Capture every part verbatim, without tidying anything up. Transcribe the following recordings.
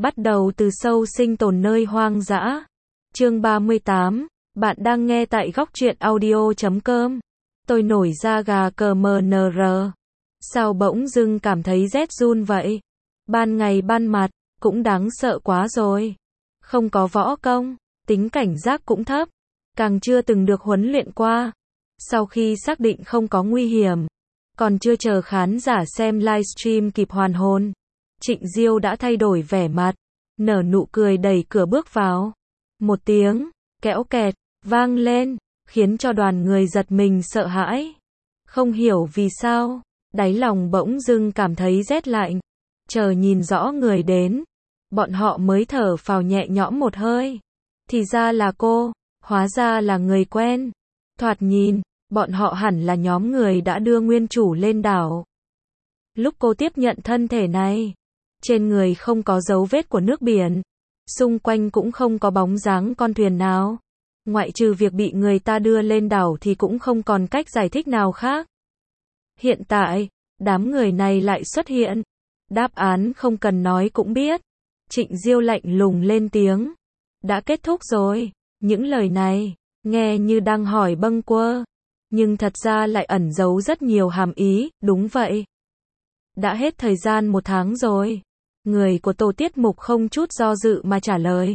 Bắt đầu từ sâu sinh tồn nơi hoang dã. Chương ba mươi tám, bạn đang nghe tại góc truyện audio chấm com. Tôi nổi da gà cờ mờ nờ rờ. Sao bỗng dưng cảm thấy rét run vậy? Ban ngày ban mặt, cũng đáng sợ quá rồi. Không có võ công, tính cảnh giác cũng thấp, càng chưa từng được huấn luyện qua. Sau khi xác định không có nguy hiểm, còn chưa chờ khán giả xem livestream kịp hoàn hồn, Trịnh Diêu đã thay đổi vẻ mặt, nở nụ cười đẩy cửa bước vào. Một tiếng kẽo kẹt vang lên, khiến cho đoàn người giật mình sợ hãi. Không hiểu vì sao, đáy lòng bỗng dưng cảm thấy rét lạnh. Chờ nhìn rõ người đến, bọn họ mới thở phào nhẹ nhõm một hơi. Thì ra là cô, hóa ra là người quen. Thoạt nhìn, bọn họ hẳn là nhóm người đã đưa nguyên chủ lên đảo. Lúc cô tiếp nhận thân thể này, trên người không có dấu vết của nước biển, xung quanh cũng không có bóng dáng con thuyền nào. Ngoại trừ việc bị người ta đưa lên đảo thì cũng không còn cách giải thích nào khác. Hiện tại, đám người này lại xuất hiện. Đáp án không cần nói cũng biết. Trịnh Diêu lạnh lùng lên tiếng. Đã kết thúc rồi. Những lời này, nghe như đang hỏi bâng quơ, nhưng thật ra lại ẩn giấu rất nhiều hàm ý. Đúng vậy. Đã hết thời gian một tháng rồi. Người của tổ tiết mục không chút do dự mà trả lời.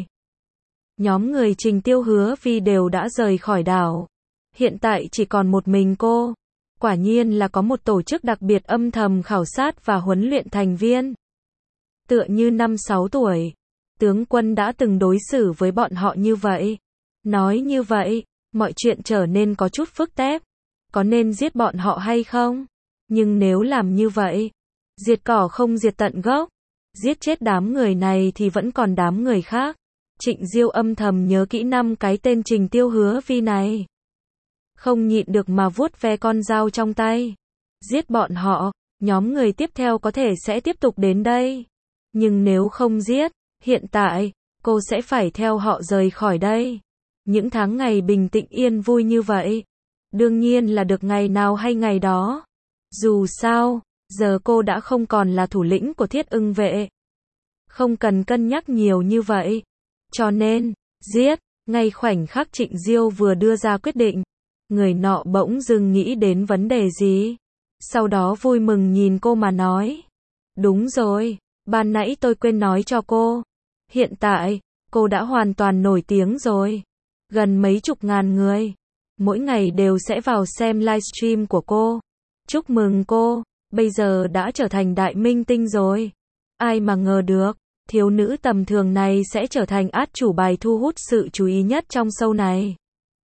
Nhóm người Trình Tiêu Hứa Vi đều đã rời khỏi đảo. Hiện tại chỉ còn một mình cô. Quả nhiên là có một tổ chức đặc biệt âm thầm khảo sát và huấn luyện thành viên. Tựa như năm sáu tuổi, tướng quân đã từng đối xử với bọn họ như vậy. Nói như vậy, mọi chuyện trở nên có chút phức tạp. Có nên giết bọn họ hay không? Nhưng nếu làm như vậy, diệt cỏ không diệt tận gốc, giết chết đám người này thì vẫn còn đám người khác. Trịnh Diêu âm thầm nhớ kỹ năm cái tên Trình Tiêu Hứa Vi này. Không nhịn được mà vuốt ve con dao trong tay. Giết bọn họ, nhóm người tiếp theo có thể sẽ tiếp tục đến đây. Nhưng nếu không giết, hiện tại, cô sẽ phải theo họ rời khỏi đây. Những tháng ngày bình tĩnh yên vui như vậy, đương nhiên là được ngày nào hay ngày đó. Dù sao, giờ cô đã không còn là thủ lĩnh của Thiết Ưng vệ. Không cần cân nhắc nhiều như vậy. Cho nên, giết. Ngay khoảnh khắc Trịnh Diêu vừa đưa ra quyết định, người nọ bỗng dưng nghĩ đến vấn đề gì. Sau đó vui mừng nhìn cô mà nói. Đúng rồi, ban nãy tôi quên nói cho cô. Hiện tại, cô đã hoàn toàn nổi tiếng rồi. Gần mấy chục ngàn người, mỗi ngày đều sẽ vào xem livestream của cô. Chúc mừng cô, bây giờ đã trở thành đại minh tinh rồi. Ai mà ngờ được, thiếu nữ tầm thường này sẽ trở thành át chủ bài thu hút sự chú ý nhất trong show này.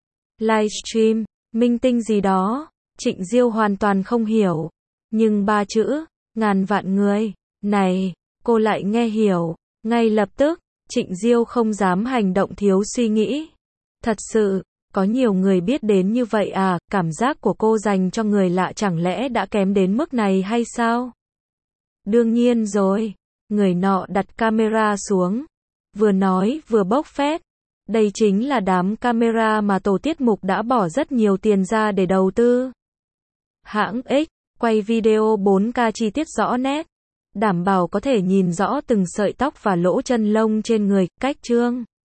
Livestream, minh tinh gì đó, Trịnh Diêu hoàn toàn không hiểu. Nhưng ba chữ, ngàn vạn người, này, cô lại nghe hiểu. Ngay lập tức, Trịnh Diêu không dám hành động thiếu suy nghĩ. Thật sự, có nhiều người biết đến như vậy à, cảm giác của cô dành cho người lạ chẳng lẽ đã kém đến mức này hay sao? Đương nhiên rồi. Người nọ đặt camera xuống, vừa nói vừa bốc phét. Đây chính là đám camera mà tổ tiết mục đã bỏ rất nhiều tiền ra để đầu tư. Hãng X, quay video bốn K chi tiết rõ nét, đảm bảo có thể nhìn rõ từng sợi tóc và lỗ chân lông trên người. Cách chương